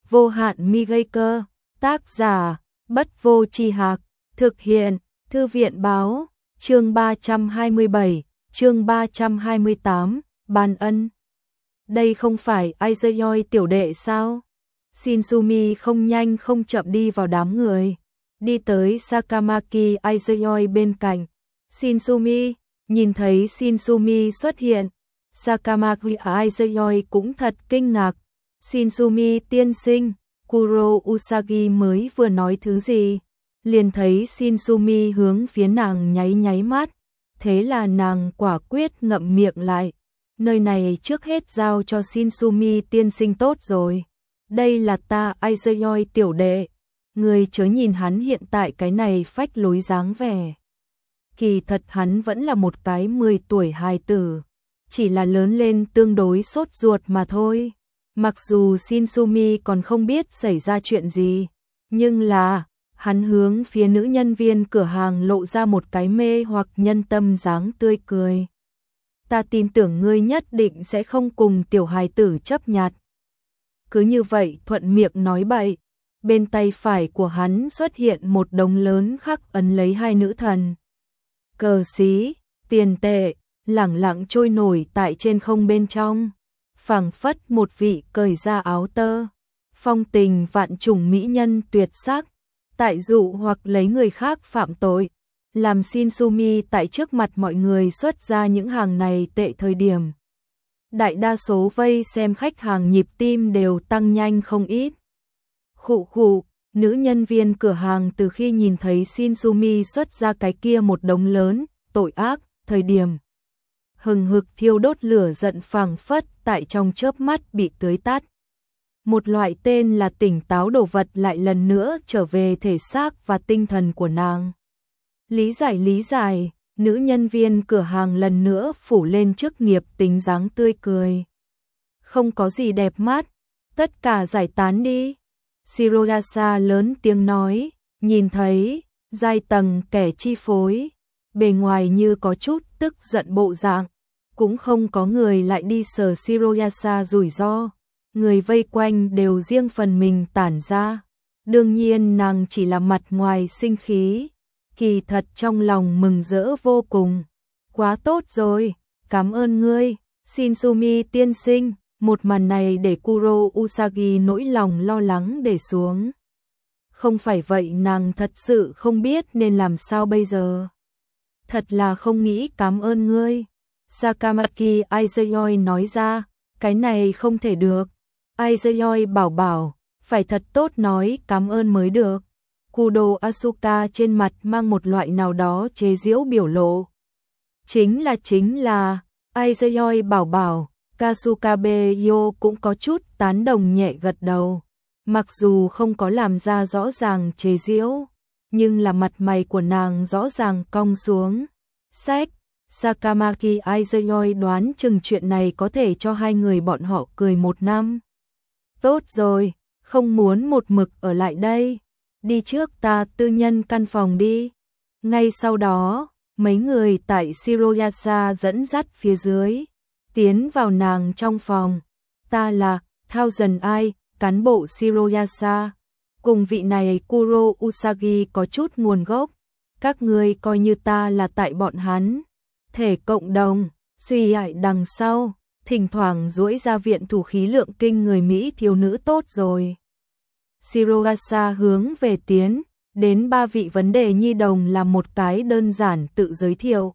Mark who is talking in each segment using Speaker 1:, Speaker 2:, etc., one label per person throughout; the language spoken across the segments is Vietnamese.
Speaker 1: Vô hạn mi gây cơ, tác giả, Bất Vô Tri Hạc, thực hiện, Thư viện báo, chương 327, chương 328, ban ân. Đây không phải Aizayoi tiểu đệ sao? Shinsumi không nhanh không chậm đi vào đám người, đi tới Sakamaki Aizayoi bên cạnh. Shinsumi, nhìn thấy Shinsumi xuất hiện, Sakamaki Aizayoi cũng thật kinh ngạc. Shinsumi tiên sinh, Kuro Usagi mới vừa nói thứ gì, liền thấy Shinsumi hướng phía nàng nháy nháy mắt, thế là nàng quả quyết ngậm miệng lại. Nơi này trước hết giao cho Shinsumi tiên sinh tốt rồi. Đây là ta Aizayoi tiểu đệ, người chớ nhìn hắn hiện tại cái này phách lối dáng vẻ. Kỳ thật hắn vẫn là một cái 10 tuổi hài tử, chỉ là lớn lên tương đối sốt ruột mà thôi. Mặc dù Shinsumi còn không biết xảy ra chuyện gì, nhưng là hắn hướng phía nữ nhân viên cửa hàng lộ ra một cái mê hoặc nhân tâm dáng tươi cười. Ta tin tưởng ngươi nhất định sẽ không cùng tiểu hài tử chấp nhặt. Cứ như vậy thuận miệng nói bậy, bên tay phải của hắn xuất hiện một đống lớn khắc ấn lấy hai nữ thần. Cờ xí, tiền tệ, lẳng lặng trôi nổi tại trên không bên trong, phảng phất một vị cởi ra áo tơ, phong tình vạn trùng mỹ nhân tuyệt sắc, tại dụ hoặc lấy người khác phạm tội, làm Shinsumi tại trước mặt mọi người xuất ra những hàng này tệ thời điểm. Đại đa số vây xem khách hàng nhịp tim đều tăng nhanh không ít. Khụ khụ, nữ nhân viên cửa hàng từ khi nhìn thấy Shinsumi xuất ra cái kia một đống lớn, tội ác, thời điểm hừng hực thiêu đốt lửa giận phảng phất tại trong chớp mắt bị tưới tắt. Một loại tên là tỉnh táo đồ vật lại lần nữa trở về thể xác và tinh thần của nàng. Lý giải, nữ nhân viên cửa hàng lần nữa phủ lên chức nghiệp tính dáng tươi cười. Không có gì đẹp mắt, tất cả giải tán đi. Shiroyasa lớn tiếng nói, nhìn thấy, giai tầng kẻ chi phối, bề ngoài như có chút tức giận bộ dạng, cũng không có người lại đi sờ Shiroyasa rủi ro, người vây quanh đều riêng phần mình tản ra. Đương nhiên nàng chỉ là mặt ngoài sinh khí, kỳ thật trong lòng mừng rỡ vô cùng. Quá tốt rồi, cảm ơn ngươi, Shinsumi tiên sinh. Một màn này để Kuro Usagi nỗi lòng lo lắng để xuống. Không phải vậy nàng thật sự không biết nên làm sao bây giờ. Thật là không nghĩ cảm ơn ngươi. Sakamaki Aizayoi nói ra, cái này không thể được. Aizayoi bảo, phải thật tốt nói cảm ơn mới được. Kudo Asuka trên mặt mang một loại nào đó chế giễu biểu lộ. Chính là, Aizayoi bảo. Kasukabe Yo cũng có chút tán đồng nhẹ gật đầu. Mặc dù không có làm ra rõ ràng chế giễu, nhưng là mặt mày của nàng rõ ràng cong xuống. Sakamaki Aizayoi đoán chừng chuyện này có thể cho hai người bọn họ cười một năm. Tốt rồi, không muốn một mực ở lại đây. Đi trước ta tư nhân căn phòng đi. Ngay sau đó, mấy người tại Shiroyasa dẫn dắt phía dưới tiến vào nàng trong phòng. Ta là Thousand Eye, cán bộ Shiroyasa. Cùng vị này Kuro Usagi có chút nguồn gốc. Các ngươi coi như ta là tại bọn hắn. Thể cộng đồng, suy hại đằng sau, thỉnh thoảng duỗi ra viện thủ khí lượng kinh người Mỹ thiếu nữ tốt rồi. Shiroyasa hướng về tiến, đến ba vị vấn đề nhi đồng làm một cái đơn giản tự giới thiệu.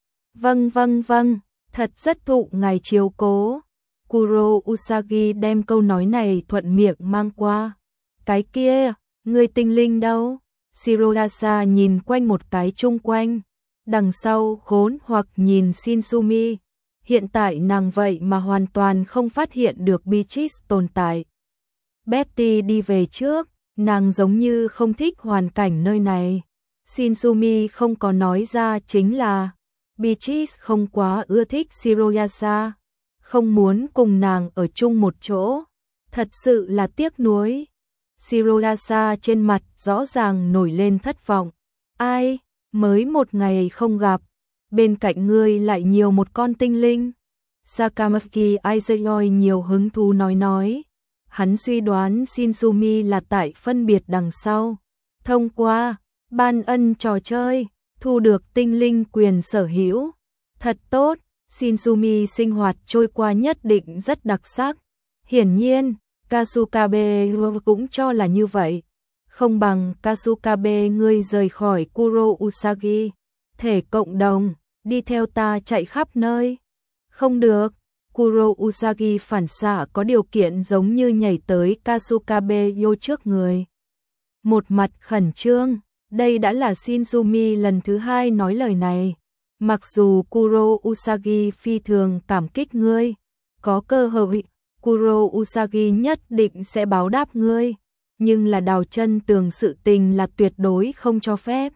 Speaker 1: Vâng. Thật rất thụ ngài chiếu cố. Kuro Usagi đem câu nói này thuận miệng mang qua. Cái kia, người tinh linh đâu? Shiroyasa nhìn quanh một cái chung quanh. Đằng sau khốn hoặc nhìn Shinsumi. Hiện tại nàng vậy mà hoàn toàn không phát hiện được Beatrice tồn tại. Betty đi về trước, nàng giống như không thích hoàn cảnh nơi này. Shinsumi không có nói ra chính là Beatrice không quá ưa thích Shiroyasa, không muốn cùng nàng ở chung một chỗ, thật sự là tiếc nuối. Shiroyasa trên mặt rõ ràng nổi lên thất vọng. Ai, mới một ngày không gặp, bên cạnh ngươi lại nhiều một con tinh linh. Sakamaki Aizayoi nhiều hứng thú nói. hắn suy đoán Shinsumi là tại phân biệt đằng sau. Thông qua ban ân trò chơi, thu được tinh linh quyền sở hữu. Thật tốt, Shinsumi sinh hoạt trôi qua nhất định rất đặc sắc. Hiển nhiên, Kasukabe cũng cho là như vậy. Không bằng Kasukabe ngươi rời khỏi Kuro Usagi. Thể cộng đồng, đi theo ta chạy khắp nơi. Không được, Kuro Usagi phản xạ có điều kiện giống như nhảy tới Kasukabe vô trước người. Một mặt khẩn trương, đây đã là Shinsumi lần thứ hai nói lời này. Mặc dù Kuro Usagi phi thường cảm kích ngươi, có cơ hội, Kuro Usagi nhất định sẽ báo đáp ngươi, nhưng là đào chân tường sự tình là tuyệt đối không cho phép.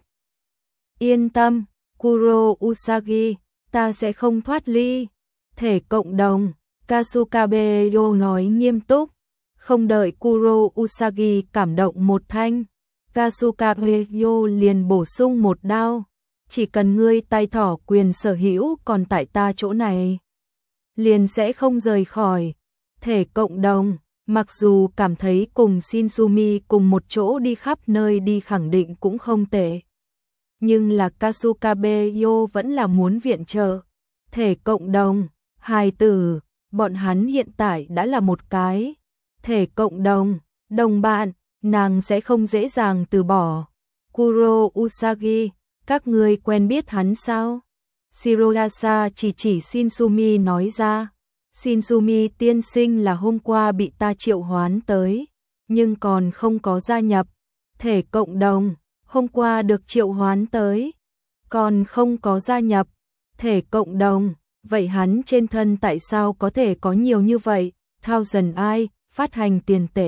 Speaker 1: Yên tâm, Kuro Usagi, ta sẽ không thoát ly. Thể cộng đồng, Kasukabe Yo nói nghiêm túc, không đợi Kuro Usagi cảm động một thanh. Kasukabe Yo liền bổ sung một đao. Chỉ cần ngươi tay thỏ quyền sở hữu còn tại ta chỗ này, liền sẽ không rời khỏi. Thể cộng đồng, mặc dù cảm thấy cùng Shinsumi cùng một chỗ đi khắp nơi đi khẳng định cũng không tệ. Nhưng là Kasukabe Yo vẫn là muốn viện trợ. Thể cộng đồng, hài tử, bọn hắn hiện tại đã là một cái. Thể cộng đồng, đồng bạn, nàng sẽ không dễ dàng từ bỏ. Kuro Usagi, các ngươi quen biết hắn sao? Shirodasa chỉ Shinsumi nói ra. Shinsumi tiên sinh là hôm qua bị ta triệu hoán tới, nhưng còn không có gia nhập. Thể cộng đồng, hôm qua được triệu hoán tới, còn không có gia nhập. Thể cộng đồng, vậy hắn trên thân tại sao có thể có nhiều như vậy? Thousand Eye, phát hành tiền tệ.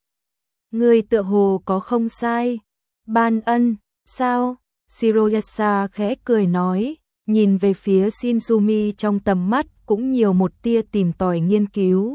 Speaker 1: Người tựa hồ có không sai. Ban ân, sao? Shirodasa khẽ cười nói, nhìn về phía Shinsumi trong tầm mắt cũng nhiều một tia tìm tòi nghiên cứu.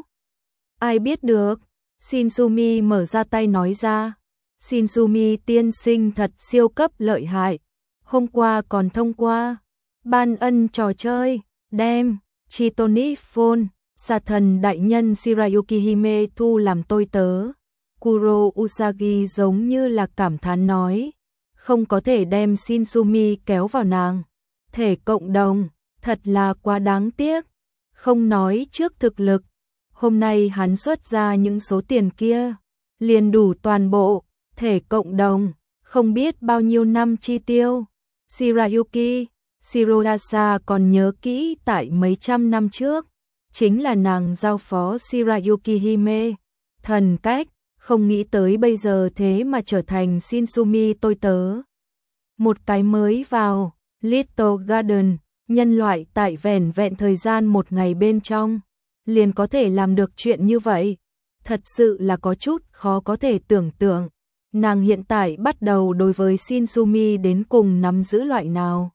Speaker 1: Ai biết được? Shinsumi mở ra tay nói ra. Shinsumi tiên sinh thật siêu cấp lợi hại. Hôm qua còn thông qua ban ân trò chơi, đem Chitonic Phone, xà thần đại nhân Shirayuki Hime thu làm tôi tớ. Kuro Usagi giống như là cảm thán nói, không có thể đem Shinsumi kéo vào nàng. Thể cộng đồng, thật là quá đáng tiếc. Không nói trước thực lực, hôm nay hắn xuất ra những số tiền kia, liền đủ toàn bộ. Thể cộng đồng, không biết bao nhiêu năm chi tiêu. Shirayuki, Shirodasa còn nhớ kỹ tại mấy trăm năm trước, chính là nàng giao phó Shirayuki Hime thần cách, không nghĩ tới bây giờ thế mà trở thành Shinsumi tôi tớ. Một cái mới vào Little Garden, nhân loại tại vẻn vẹn thời gian một ngày bên trong, liền có thể làm được chuyện như vậy. Thật sự là có chút khó có thể tưởng tượng. Nàng hiện tại bắt đầu đối với Shinsumi đến cùng nắm giữ loại nào.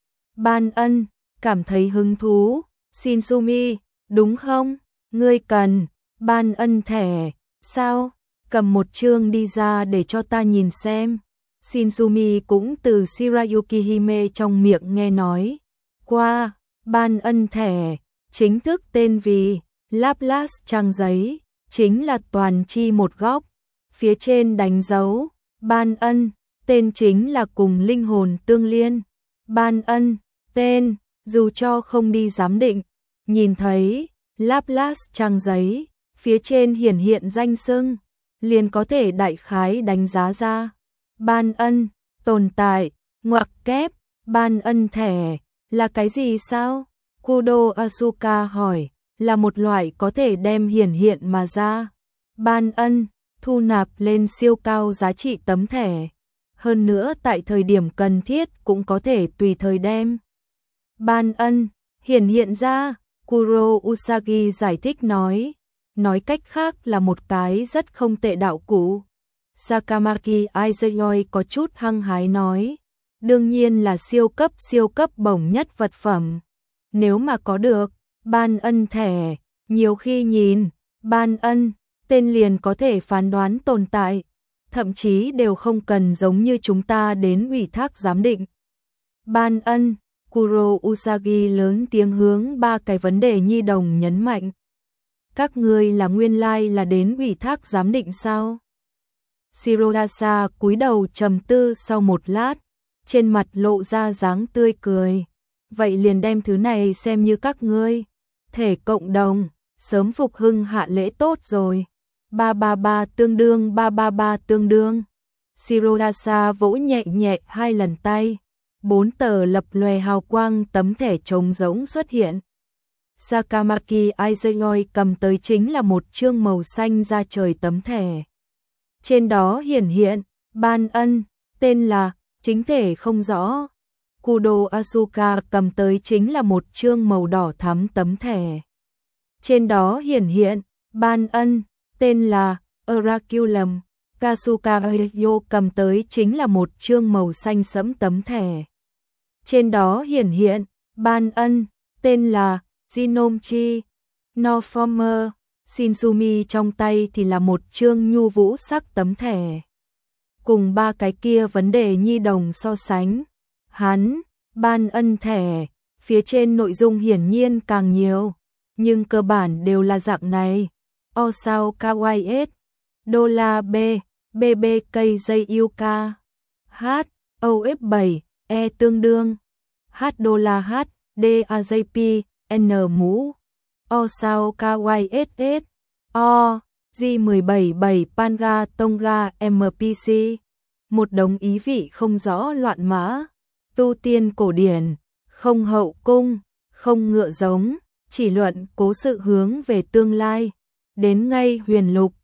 Speaker 1: Ban ân, cảm thấy hứng thú. Shinsumi, đúng không? Ngươi cần ban ân thẻ, sao? Cầm một chương đi ra để cho ta nhìn xem. Shinsumi cũng từ Shirayuki Hime trong miệng nghe nói qua. Ban ân thẻ, chính thức tên vì Laplace trang giấy, chính là toàn chi một góc. Phía trên đánh dấu ban ân, tên chính là cùng linh hồn tương liên. Ban ân, tên, dù cho không đi giám định, nhìn thấy Laplace trang giấy, phía trên hiển hiện danh xưng, liền có thể đại khái đánh giá ra. Ban ân, tồn tại, ngoặc kép, ban ân thẻ, là cái gì sao? Kudo Asuka hỏi, là một loại có thể đem hiển hiện mà ra. Ban ân, thu nạp lên siêu cao giá trị tấm thẻ. Hơn nữa tại thời điểm cần thiết cũng có thể tùy thời đem ban ân hiển hiện ra. Kuro Usagi giải thích nói cách khác là một cái rất không tệ đạo cụ. Sakamaki Aizuyoi có chút hăng hái nói, đương nhiên là siêu cấp bổng nhất vật phẩm. Nếu mà có được ban ân thẻ, nhiều khi nhìn ban ân tên liền có thể phán đoán tồn tại, thậm chí đều không cần giống như chúng ta đến ủy thác giám định. Ban ân, Kuro Usagi lớn tiếng hướng ba cái vấn đề nhi đồng nhấn mạnh. các ngươi là nguyên lai là đến ủy thác giám định sao? Shirodasa cúi đầu trầm tư sau một lát, trên mặt lộ ra dáng tươi cười. Vậy liền đem thứ này xem như các ngươi thể cộng đồng, sớm phục hưng hạ lễ tốt rồi. 333 tương đương 333 tương đương. Shirodasa vỗ nhẹ nhẹ 2 lần tay, 4 tờ lập lòe hào quang tấm thẻ trống rỗng xuất hiện. Sakamaki Aizuyoi cầm tới chính là một chương màu xanh da trời tấm thẻ. Trên đó hiển hiện, ban ân, tên là, chính thể không rõ. Kudo Asuka cầm tới chính là một chương màu đỏ thắm tấm thẻ. Trên đó hiển hiện, ban ân, tên là, Oraculum. Kasuka Ryo cầm tới chính là một chương màu xanh sẫm tấm thẻ. Trên đó hiển hiện, ban ân, tên là, Jinomchi. Norformer, Shinsumi trong tay thì là một chương nhu vũ sắc tấm thẻ. Cùng 3 cái kia vấn đề nhi đồng so sánh, hắn, ban ân thẻ, phía trên nội dung hiển nhiên càng nhiều, nhưng cơ bản đều là dạng này. O sao kawaii S, đô la B, BB cây dây Yuka, H, OF7, E tương đương, H đô la H, DAJP, N mũ, O sao kawaii SS, O, G177 Panga Tonga MPC, một đống ý vị không rõ loạn mã, tu tiên cổ điển, không hậu cung, không ngựa giống, chỉ luận cố sự hướng về tương lai, đến ngay huyền lục,